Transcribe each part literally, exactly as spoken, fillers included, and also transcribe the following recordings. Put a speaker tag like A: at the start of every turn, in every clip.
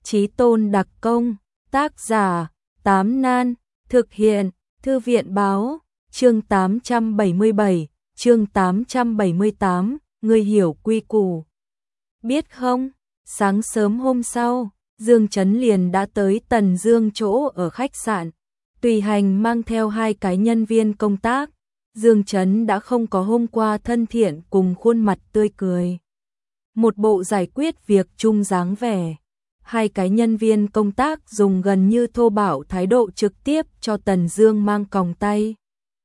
A: Chí Tôn đặc công, tác giả, Tám Nan, thực hiện, Thư viện báo, chương tám trăm bảy mươi bảy, chương tám trăm bảy mươi tám, ngươi hiểu quy củ. Biết không, sáng sớm hôm sau, Dương Chấn liền đã tới Tần Dương chỗ ở khách sạn, tùy hành mang theo hai cái nhân viên công tác. Dương Chấn đã không có hôm qua thân thiện cùng khuôn mặt tươi cười. Một bộ giải quyết việc chung dáng vẻ. Hai cái nhân viên công tác dùng gần như thô bạo thái độ trực tiếp cho Tần Dương mang còng tay.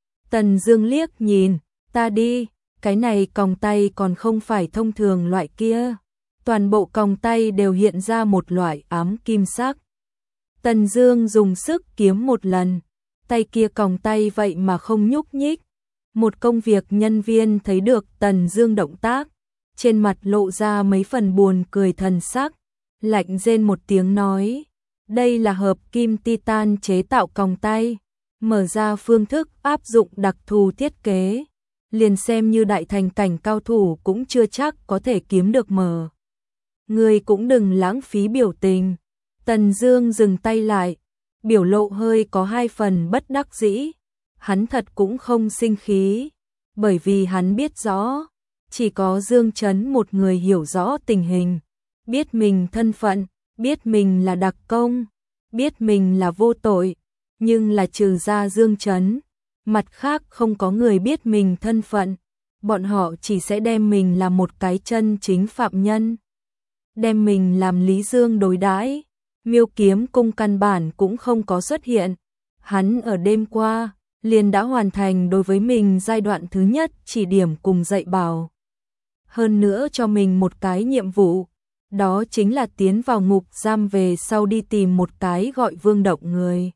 A: Tần Dương liếc nhìn, ta đi, cái này còng tay còn không phải thông thường loại kia. Toàn bộ còng tay đều hiện ra một loại ám kim sắc. Tần Dương dùng sức kiếm một lần, tay kia còng tay vậy mà không nhúc nhích. Một công việc nhân viên thấy được Tần Dương động tác, trên mặt lộ ra mấy phần buồn cười thần sắc, lạnh rên một tiếng nói, đây là hợp kim titan chế tạo còng tay, mở ra phương thức áp dụng đặc thù thiết kế, liền xem như đại thành cảnh cao thủ cũng chưa chắc có thể kiếm được mở. Ngươi cũng đừng lãng phí biểu tình. Tần Dương dừng tay lại, biểu lộ hơi có hai phần bất đắc dĩ. Hắn thật cũng không sinh khí, bởi vì hắn biết rõ, chỉ có Dương Chấn một người hiểu rõ tình hình, biết mình thân phận, biết mình là đặc công, biết mình là vô tội, nhưng là trừ ra Dương Chấn, mặt khác không có người biết mình thân phận, bọn họ chỉ sẽ đem mình làm một cái chân chính phạm nhân, đem mình làm Lý Dương đối đãi. Miêu Kiếm Cung căn bản cũng không có xuất hiện, hắn ở đêm qua liền đã hoàn thành đối với mình giai đoạn thứ nhất chỉ điểm cùng dạy bảo. Hơn nữa cho mình một cái nhiệm vụ, đó chính là tiến vào ngục giam về sau đi tìm một cái gọi Vương Động người.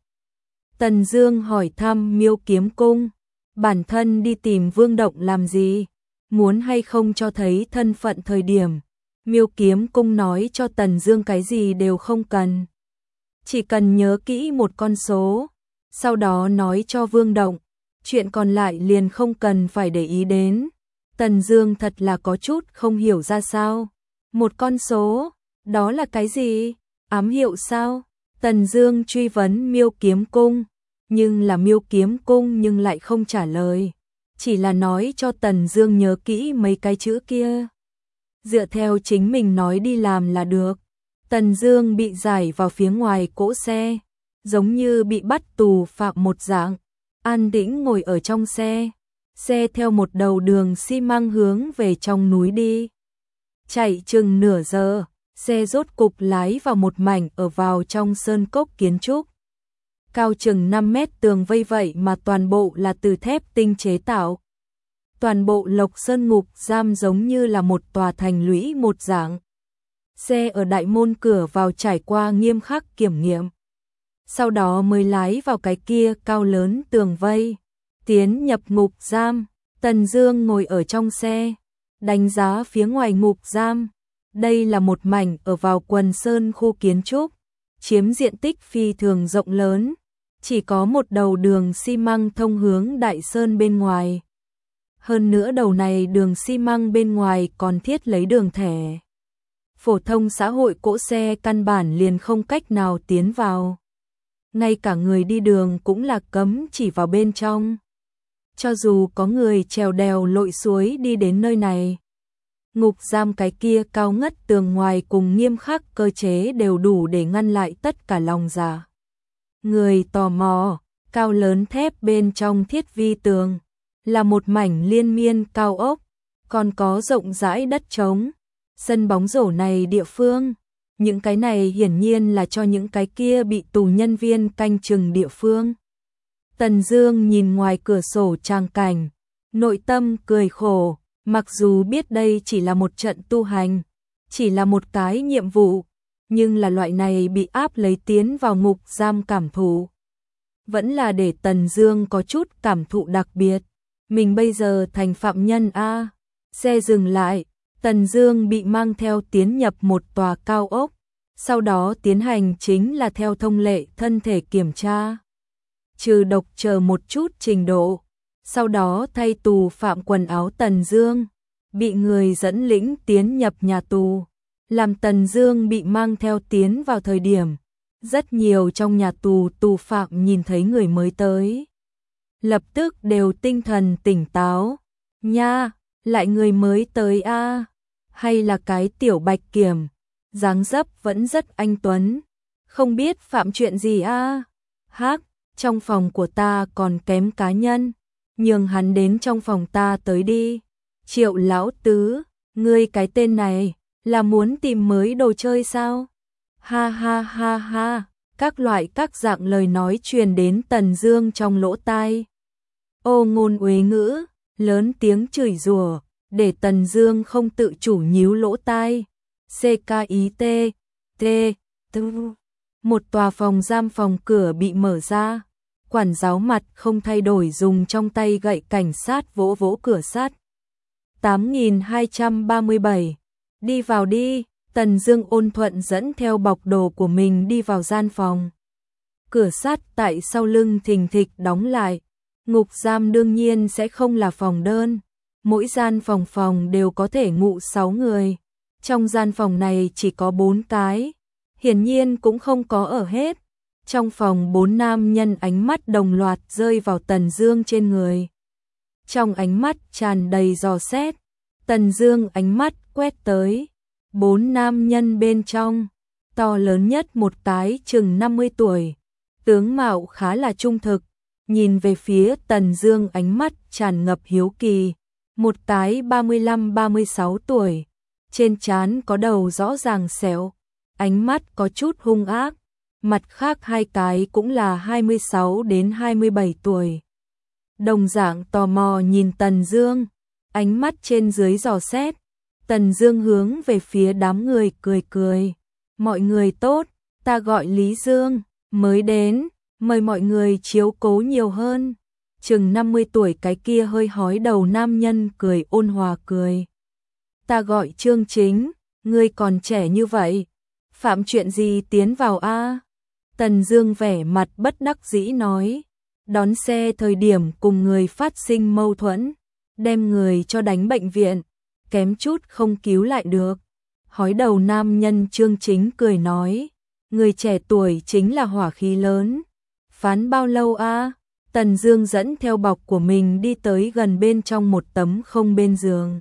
A: Tần Dương hỏi thăm Miêu Kiếm Cung, bản thân đi tìm Vương Động làm gì, muốn hay không cho thấy thân phận thời điểm. Miêu Kiếm Cung nói cho Tần Dương cái gì đều không cần, chỉ cần nhớ kỹ một con số, sau đó nói cho Vương Động, chuyện còn lại liền không cần phải để ý đến. Tần Dương thật là có chút không hiểu ra sao. Một con số, đó là cái gì? Ám hiệu sao? Tần Dương truy vấn Miêu Kiếm Cung, nhưng là Miêu Kiếm Cung nhưng lại không trả lời, chỉ là nói cho Tần Dương nhớ kỹ mấy cái chữ kia, dựa theo chính mình nói đi làm là được. Tần Dương bị giải vào phía ngoài cỗ xe, giống như bị bắt tù phạm một dạng, an tĩnh ngồi ở trong xe. Xe theo một đầu đường xi măng hướng về trong núi đi. Chạy chừng nửa giờ, xe rốt cục lái vào một mảnh ở vào trong sơn cốc kiến trúc. Cao chừng năm mét tường vây vậy mà toàn bộ là từ thép tinh chế tạo. Toàn bộ Lộc Sơn ngục giam giống như là một tòa thành lũy một dạng. Xe ở đại môn cửa vào trải qua nghiêm khắc kiểm nghiệm, sau đó mới lái vào cái kia cao lớn tường vây, tiến nhập ngục giam. Tần Dương ngồi ở trong xe, đánh giá phía ngoài ngục giam. Đây là một mảnh ở vào Quần Sơn khu kiến trúc, chiếm diện tích phi thường rộng lớn, chỉ có một đầu đường xi măng thông hướng Đại Sơn bên ngoài. Hơn nữa đầu này đường xi măng bên ngoài còn thiết lấy đường thẻ. Phổ thông xã hội cỗ xe căn bản liền không cách nào tiến vào. Ngay cả người đi đường cũng là cấm chỉ vào bên trong. Cho dù có người trèo đèo lội suối đi đến nơi này, ngục giam cái kia cao ngất tường ngoài cùng nghiêm khắc cơ chế đều đủ để ngăn lại tất cả lòng dạ người tò mò. Cao lớn thép bên trong thiết vi tường là một mảnh liên miên cao ốc, còn có rộng rãi đất trống. Sân bóng rổ này địa phương, những cái này hiển nhiên là cho những cái kia bị tù nhân viên canh chừng địa phương. Tần Dương nhìn ngoài cửa sổ tràng cảnh, nội tâm cười khổ, mặc dù biết đây chỉ là một trận tu hành, chỉ là một cái nhiệm vụ, nhưng là loại này bị áp lấy tiến vào ngục giam cảm thụ, vẫn là để Tần Dương có chút cảm thụ đặc biệt. Mình bây giờ thành phạm nhân a. Xe dừng lại, Tần Dương bị mang theo tiến nhập một tòa cao ốc, sau đó tiến hành chính là theo thông lệ thân thể kiểm tra, trừ độc chờ một chút trình độ, sau đó thay tù phạm quần áo. Tần Dương bị người dẫn lĩnh tiến nhập nhà tù, làm Tần Dương bị mang theo tiến vào thời điểm, rất nhiều trong nhà tù tù phạm nhìn thấy người mới tới, lập tức đều tinh thần tỉnh táo. Nha, lại người mới tới a, hay là cái tiểu Bạch Kiểm, dáng dấp vẫn rất anh tuấn, không biết phạm chuyện gì a. Hắc, trong phòng của ta còn kém cá nhân, nhường hắn đến trong phòng ta tới đi. Triệu lão tứ, ngươi cái tên này là muốn tìm mới đồ chơi sao? Ha ha ha ha, các loại các dạng lời nói truyền đến Tần Dương trong lỗ tai. Ô ngôn uế ngữ, lớn tiếng chửi rủa, để Tần Dương không tự chủ nhíu lỗ tai. xê ca i tê, T, T. Một tòa phòng giam phòng cửa bị mở ra, quản giáo mặt không thay đổi dùng trong tay gậy cảnh sát vỗ vỗ cửa sắt. tám nghìn hai trăm ba mươi bảy, đi vào đi. Tần Dương ôn thuận dẫn theo bọc đồ của mình đi vào gian phòng. Cửa sắt tại sau lưng thình thịch đóng lại. Ngục giam đương nhiên sẽ không là phòng đơn, mỗi gian phòng phòng đều có thể ngụ sáu người. Trong gian phòng này chỉ có bốn cái, hiển nhiên cũng không có ở hết. Trong phòng bốn nam nhân ánh mắt đồng loạt rơi vào Tần Dương trên người. Trong ánh mắt tràn đầy dò xét, Tần Dương ánh mắt quét tới bốn nam nhân bên trong, to lớn nhất một cái chừng năm mươi tuổi, tướng mạo khá là trung thực, nhìn về phía Tần Dương ánh mắt tràn ngập hiếu kỳ, một cái ba mươi lăm ba mươi sáu tuổi, trên trán có đầu rõ ràng sẹo, ánh mắt có chút hung ác, mặt khác hai cái cũng là hai mươi sáu đến hai mươi bảy tuổi. Đồng dạng tò mò nhìn Tần Dương, ánh mắt trên dưới dò xét. Tần Dương hướng về phía đám người cười cười. Mọi người tốt, ta gọi Lý Dương, mới đến, mời mọi người chiếu cố nhiều hơn. Chừng năm mươi tuổi cái kia hơi hói đầu nam nhân cười ôn hòa cười. Ta gọi Trương Chính, ngươi còn trẻ như vậy, phạm chuyện gì tiến vào a? Tần Dương vẻ mặt bất đắc dĩ nói, đón xe thời điểm cùng người phát sinh mâu thuẫn, đem người cho đánh bệnh viện, kém chút không cứu lại được. Hói đầu nam nhân Trương Chính cười nói, người trẻ tuổi chính là hỏa khí lớn. Phán bao lâu a? Tần Dương dẫn theo bọc của mình đi tới gần bên trong một tấm không bên giường,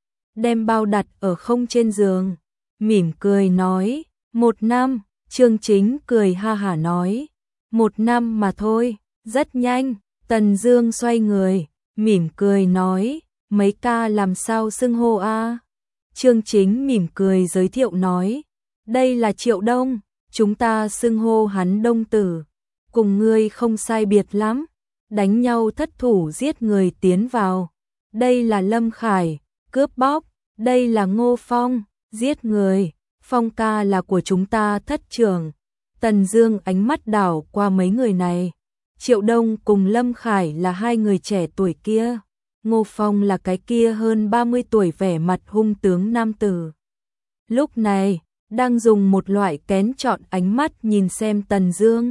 A: đem bao đặt ở không trên giường, mỉm cười nói, một năm. Trương Chính cười ha hả nói, một năm mà thôi, rất nhanh. Tần Dương xoay người, mỉm cười nói, mấy ca làm sao xưng hô a? Trương Chính mỉm cười giới thiệu nói, đây là Triệu Đông, chúng ta xưng hô hắn Đông tử, cùng ngươi không sai biệt lắm, đánh nhau thất thủ giết người tiến vào. Đây là Lâm Khải, cướp bóc, đây là Ngô Phong, giết người. Phong ca là của chúng ta thất trưởng. Tần Dương ánh mắt đảo qua mấy người này. Triệu Đông cùng Lâm Khải là hai người trẻ tuổi kia. Ngô Phong là cái kia hơn ba mươi tuổi vẻ mặt hung tướng nam tử. Lúc này, đang dùng một loại kén chọn ánh mắt nhìn xem Tần Dương.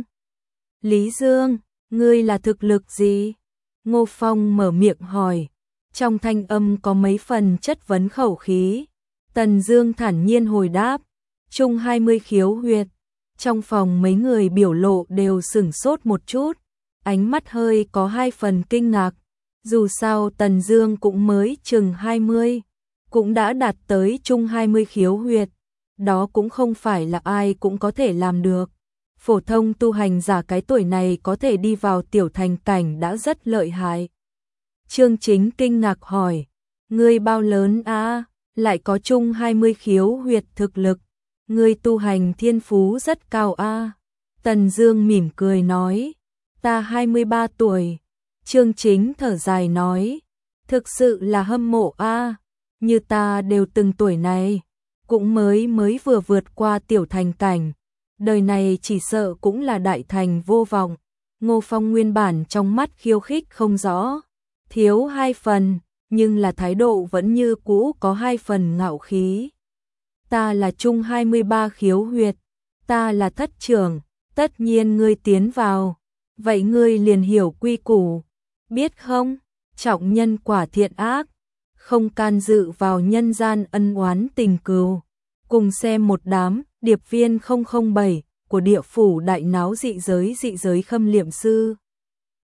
A: Lý Dương, ngươi là thực lực gì? Ngô Phong mở miệng hỏi. Trong thanh âm có mấy phần chất vấn khẩu khí. Tần Dương thản nhiên hồi đáp, trung hai mươi khiếu huyệt. Trong phòng mấy người biểu lộ đều sửng sốt một chút, ánh mắt hơi có hai phần kinh ngạc. Dù sao Tần Dương cũng mới chừng hai mươi, cũng đã đạt tới trung hai mươi khiếu huyệt, đó cũng không phải là ai cũng có thể làm được. Phổ thông tu hành giả cái tuổi này có thể đi vào tiểu thành cảnh đã rất lợi hại. Trương Chính kinh ngạc hỏi, ngươi bao lớn a? Lại có chung hai mươi khiếu huyệt thực lực, ngươi tu hành thiên phú rất cao a. Tần Dương mỉm cười nói, ta hai mươi ba tuổi. Trương Chính thở dài nói, thực sự là hâm mộ a, như ta đều từng tuổi này, cũng mới mới vừa vượt qua tiểu thành cảnh, đời này chỉ sợ cũng là đại thành vô vọng. Ngô Phong nguyên bản trong mắt khiêu khích không rõ, thiếu hai phần, nhưng là thái độ vẫn như cũ có hai phần ngạo khí. Ta là trung hai mươi ba khiếu huyệt, ta là thất trưởng, tất nhiên ngươi tiến vào, vậy ngươi liền hiểu quy củ, biết không? Trọng nhân quả thiện ác, không can dự vào nhân gian ân oán tình cừu, Cùng xem một đám điệp viên không không bảy của địa phủ đại náo dị giới dị giới khâm liệm sư.